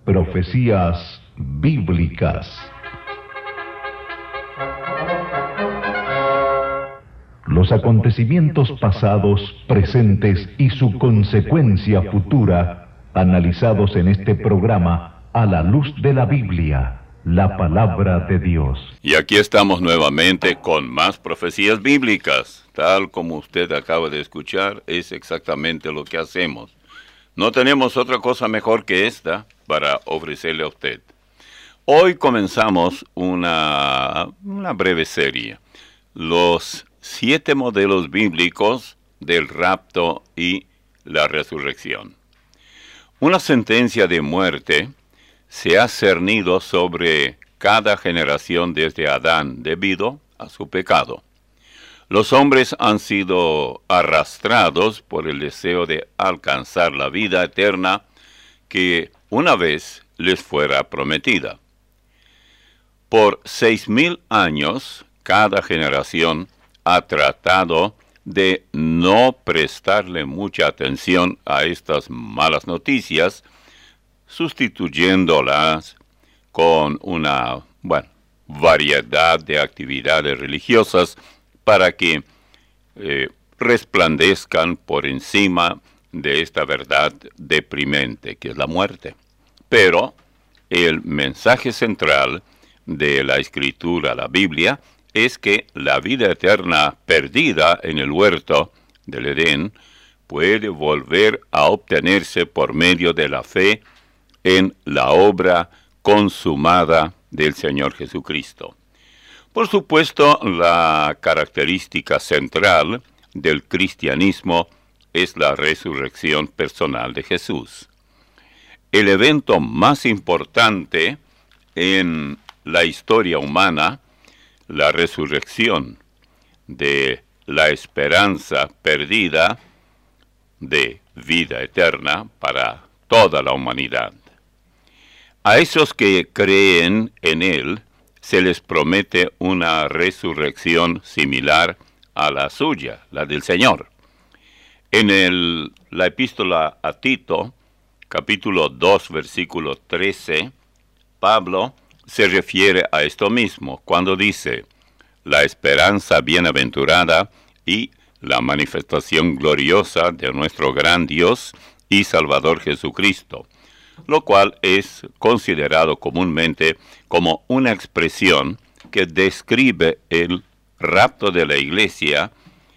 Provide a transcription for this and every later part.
Profecías bíblicas. Los acontecimientos pasados, presentes y su consecuencia futura, analizados en este programa a la luz de la Biblia, la palabra de Dios. Y aquí estamos nuevamente con más profecías bíblicas. Tal como usted acaba de escuchar, es exactamente lo que hacemos. No tenemos otra cosa mejor que esta para ofrecerle a usted. Hoy comenzamos una breve serie. Los 7 modelos bíblicos del rapto y la resurrección. Una sentencia de muerte se ha cernido sobre cada generación desde Adán debido a su pecado. Los hombres han sido arrastrados por el deseo de alcanzar la vida eterna que una vez les fuera prometida. Por 6,000 años, cada generación ha tratado de no prestarle mucha atención a estas malas noticias, sustituyéndolas con una variedad de actividades religiosas para que resplandezcan por encima de esta verdad deprimente que es la muerte. Pero el mensaje central de la Escritura, la Biblia, es que la vida eterna perdida en el huerto del Edén puede volver a obtenerse por medio de la fe en la obra consumada del Señor Jesucristo. Por supuesto, la característica central del cristianismo es la resurrección personal de Jesús. El evento más importante en la historia humana, la resurrección de la esperanza perdida de vida eterna para toda la humanidad. A esos que creen en Él, se les promete una resurrección similar a la suya, la del Señor. En la epístola a Tito, capítulo 2, versículo 13, Pablo se refiere a esto mismo, cuando dice: la esperanza bienaventurada y la manifestación gloriosa de nuestro gran Dios y Salvador Jesucristo, lo cual es considerado comúnmente como una expresión que describe el rapto de la iglesia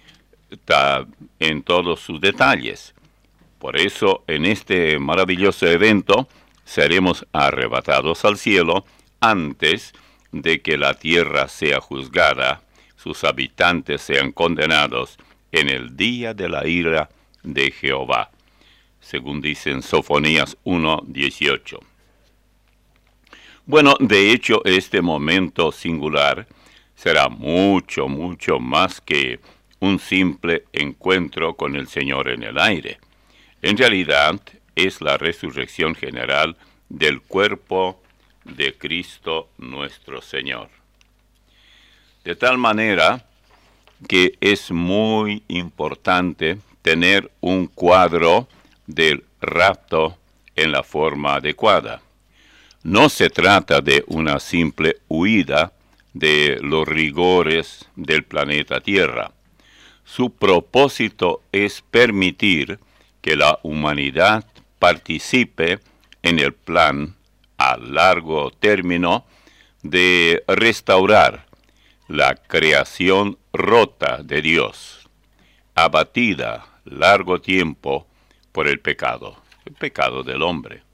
en todos sus detalles. Por eso, en este maravilloso evento, seremos arrebatados al cielo antes de que la tierra sea juzgada, sus habitantes sean condenados en el día de la ira de Jehová, según dice en Sofonías 1:18. Bueno, de hecho, este momento singular será mucho, mucho más que un simple encuentro con el Señor en el aire. En realidad, es la resurrección general del cuerpo de Cristo nuestro Señor. De tal manera que es muy importante tener un cuadro del rapto en la forma adecuada. No se trata de una simple huida de los rigores del planeta Tierra. Su propósito es permitir que la humanidad participe en el plan a largo término de restaurar la creación rota de Dios, abatida largo tiempo por el pecado del hombre.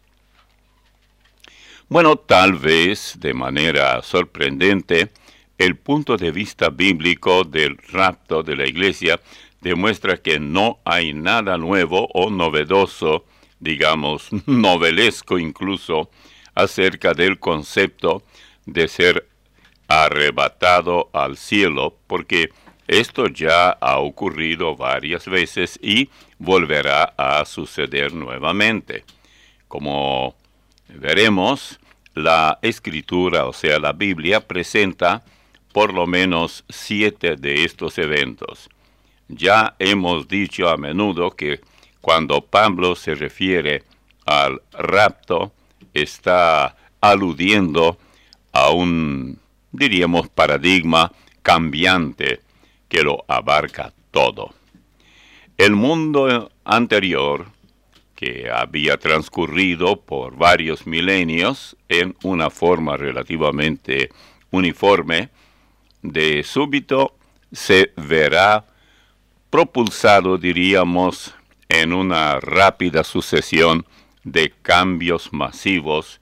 Bueno, tal vez de manera sorprendente, el punto de vista bíblico del rapto de la iglesia demuestra que no hay nada nuevo o novedoso, digamos, novelesco incluso, acerca del concepto de ser arrebatado al cielo, porque esto ya ha ocurrido varias veces y volverá a suceder nuevamente. Como veremos, la Escritura, o sea, la Biblia, presenta por lo menos 7 de estos eventos. Ya hemos dicho a menudo que cuando Pablo se refiere al rapto, está aludiendo a un, diríamos, paradigma cambiante que lo abarca todo. El mundo anterior, que había transcurrido por varios milenios en una forma relativamente uniforme, de súbito se verá propulsado, diríamos, en una rápida sucesión de cambios masivos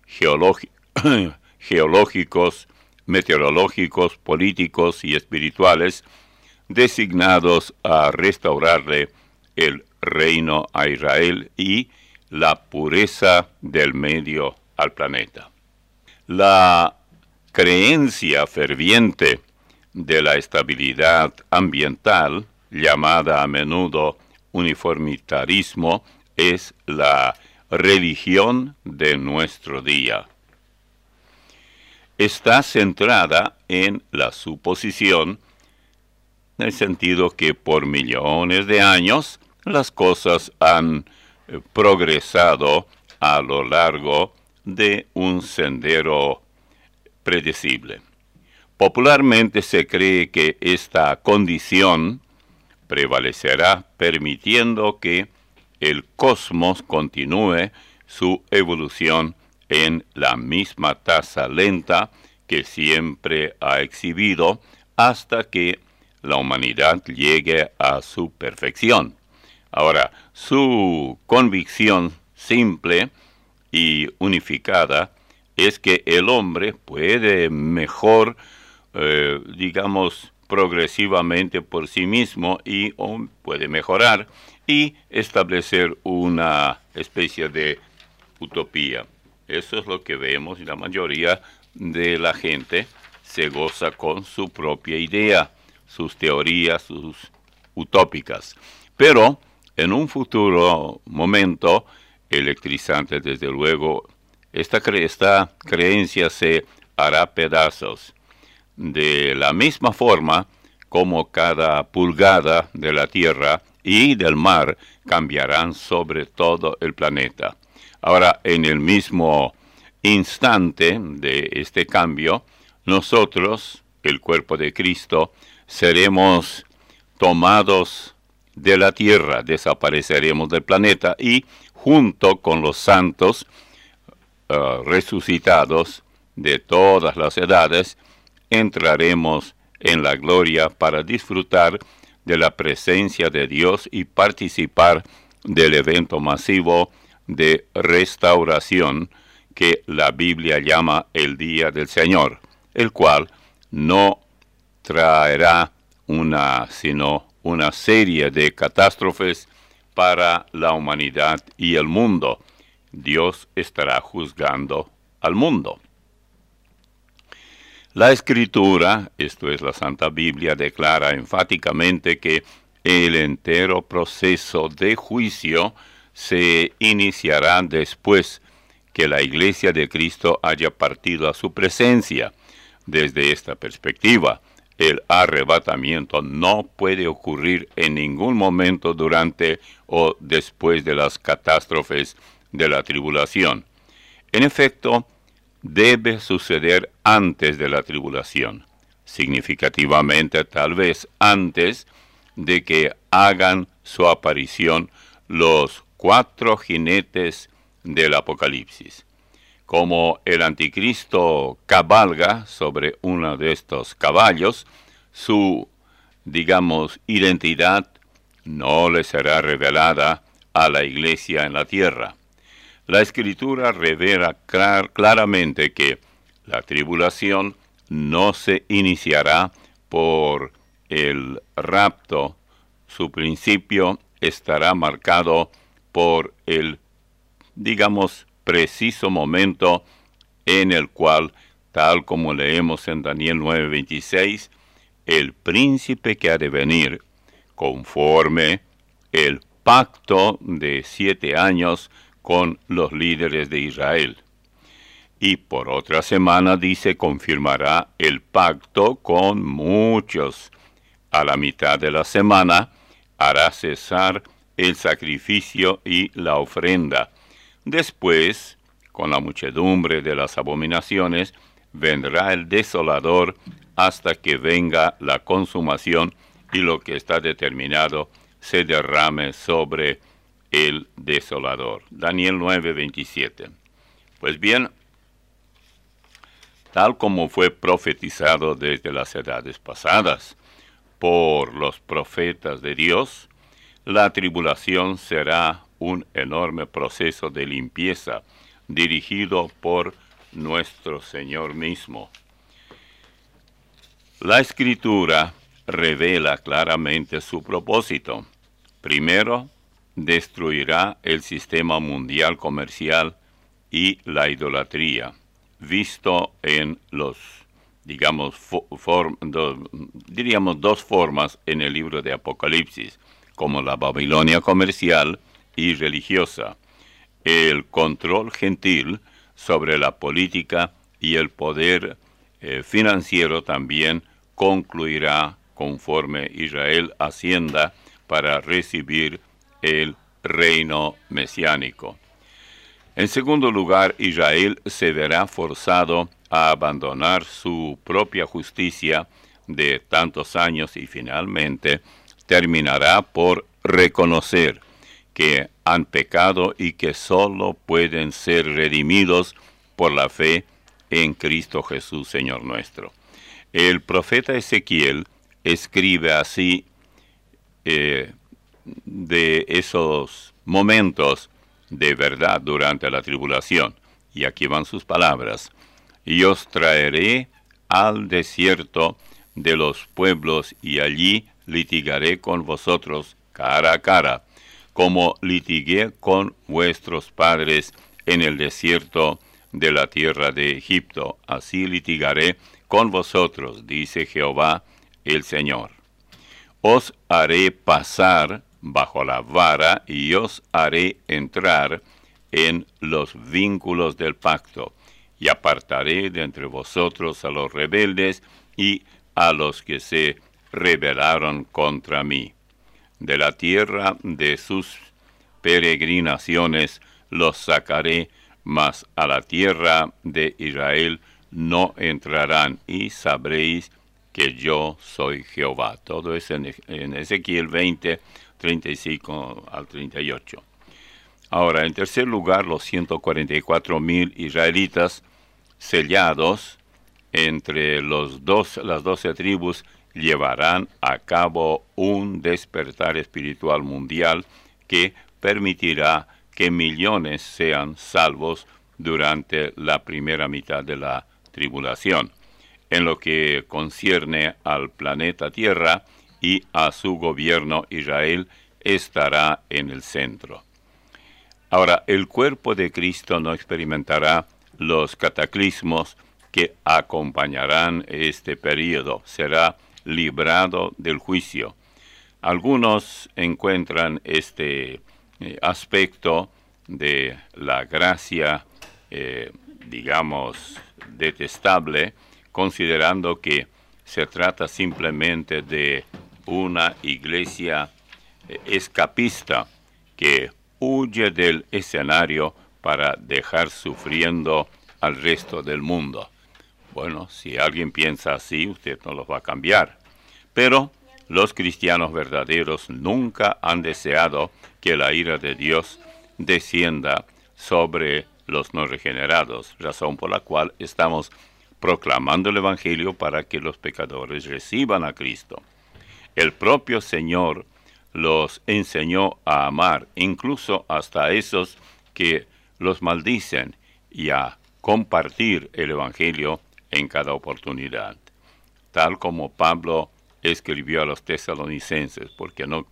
geológicos, meteorológicos, políticos y espirituales, designados a restaurarle el reino a Israel y la pureza del medio al planeta. La creencia ferviente de la estabilidad ambiental, llamada a menudo uniformitarismo, es la religión de nuestro día. Está centrada en la suposición, en el sentido que por millones de años las cosas han progresado a lo largo de un sendero predecible. Popularmente se cree que esta condición prevalecerá permitiendo que el cosmos continúe su evolución en la misma tasa lenta que siempre ha exhibido hasta que la humanidad llegue a su perfección. Ahora, su convicción simple y unificada es que el hombre puede mejor, progresivamente por sí mismo y puede mejorar y establecer una especie de utopía. Eso es lo que vemos y la mayoría de la gente se goza con su propia idea, sus teorías, sus utópicas. Pero en un futuro momento electrizante, desde luego, esta creencia se hará pedazos. De la misma forma como cada pulgada de la tierra y del mar cambiarán sobre todo el planeta. Ahora, en el mismo instante de este cambio, nosotros, el cuerpo de Cristo, seremos tomados de la tierra, desapareceremos del planeta y junto con los santos resucitados de todas las edades, entraremos en la gloria para disfrutar de la presencia de Dios y participar del evento masivo de restauración que la Biblia llama el Día del Señor, el cual no traerá sino una serie de catástrofes para la humanidad y el mundo. Dios estará juzgando al mundo. La Escritura, esto es la Santa Biblia, declara enfáticamente que el entero proceso de juicio se iniciará después que la Iglesia de Cristo haya partido a su presencia. Desde esta perspectiva, el arrebatamiento no puede ocurrir en ningún momento durante o después de las catástrofes de la tribulación. En efecto, debe suceder antes de la tribulación, significativamente tal vez antes de que hagan su aparición los 4 jinetes del Apocalipsis. Como el anticristo cabalga sobre uno de estos caballos, su, identidad no le será revelada a la iglesia en la tierra. La Escritura revela claramente que la tribulación no se iniciará por el rapto. Su principio estará marcado por el, preciso momento en el cual, tal como leemos en Daniel 9:26, el príncipe que ha de venir, conforme el pacto de 7 años con los líderes de Israel. Y por otra semana dice, confirmará el pacto con muchos. A la mitad de la semana hará cesar el sacrificio y la ofrenda. Después con la muchedumbre de las abominaciones, vendrá el desolador hasta que venga la consumación y lo que está determinado se derrame sobre el desolador. Daniel 9:27. Pues bien, tal como fue profetizado desde las edades pasadas por los profetas de Dios, la tribulación será un enorme proceso de limpieza dirigido por nuestro Señor mismo. La Escritura revela claramente su propósito. Primero, destruirá el sistema mundial comercial y la idolatría, visto en los, digamos, dos formas en el libro de Apocalipsis, como la Babilonia comercial y religiosa, el control gentil sobre la política y el poder financiero también concluirá conforme Israel ascienda para recibir el reino mesiánico. En segundo lugar, Israel se verá forzado a abandonar su propia justicia de tantos años y finalmente terminará por reconocer que han pecado y que solo pueden ser redimidos por la fe en Cristo Jesús, Señor nuestro. El profeta Ezequiel escribe así de esos momentos de verdad durante la tribulación. Y aquí van sus palabras. Y os traeré al desierto de los pueblos y allí litigaré con vosotros cara a cara, como litigué con vuestros padres en el desierto de la tierra de Egipto. Así litigaré con vosotros, dice Jehová el Señor. Os haré pasar bajo la vara y os haré entrar en los vínculos del pacto, y apartaré de entre vosotros a los rebeldes y a los que se rebelaron contra mí. De la tierra de sus peregrinaciones los sacaré, mas a la tierra de Israel no entrarán, y sabréis que yo soy Jehová. Todo es en Ezequiel 20, 35 al 38. Ahora, en tercer lugar, los 144,000 israelitas sellados entre las 12 tribus llevarán a cabo un despertar espiritual mundial que permitirá que millones sean salvos durante la primera mitad de la tribulación. En lo que concierne al planeta Tierra y a su gobierno, Israel estará en el centro. Ahora, el cuerpo de Cristo no experimentará los cataclismos que acompañarán este período. Será librado del juicio. Algunos encuentran este aspecto de la gracia, digamos, detestable, considerando que se trata simplemente de una iglesia escapista que huye del escenario para dejar sufriendo al resto del mundo. Bueno, si alguien piensa así, usted no los va a cambiar. Pero los cristianos verdaderos nunca han deseado que la ira de Dios descienda sobre los no regenerados, razón por la cual estamos proclamando el Evangelio para que los pecadores reciban a Cristo. El propio Señor los enseñó a amar, incluso hasta esos que los maldicen, y a compartir el Evangelio en cada oportunidad. Tal como Pablo escribió a los tesalonicenses, porque no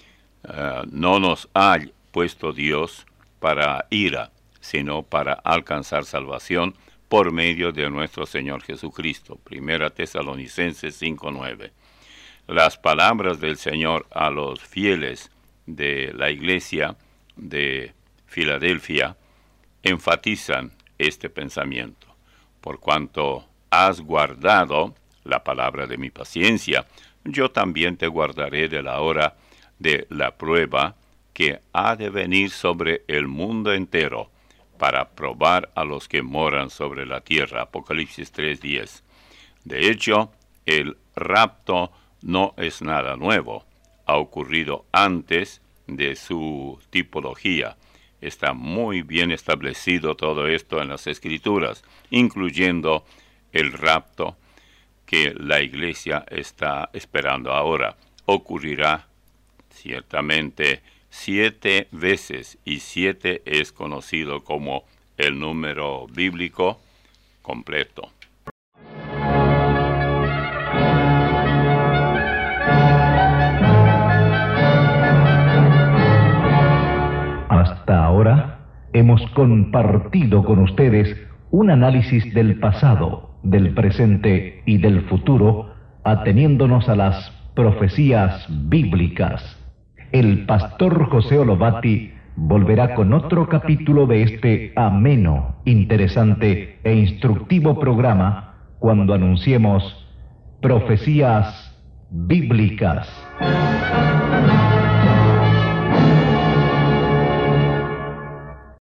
nos ha puesto Dios para ira, sino para alcanzar salvación por medio de nuestro Señor Jesucristo. Primera Tesalonicenses 5:9. Las palabras del Señor a los fieles de la iglesia de Filadelfia enfatizan este pensamiento. Por cuanto has guardado la palabra de mi paciencia, yo también te guardaré de la hora de la prueba que ha de venir sobre el mundo entero para probar a los que moran sobre la tierra. Apocalipsis 3:10. De hecho, el rapto no es nada nuevo. Ha ocurrido antes de su tipología. Está muy bien establecido todo esto en las Escrituras, incluyendo el rapto que la iglesia está esperando ahora. Ocurrirá ciertamente 7 veces, y 7 es conocido como el número bíblico completo. Hasta ahora hemos compartido con ustedes un análisis del pasado, del presente y del futuro, ateniéndonos a las profecías bíblicas. El pastor José Olobati volverá con otro capítulo de este ameno, interesante e instructivo programa cuando anunciemos Profecías Bíblicas.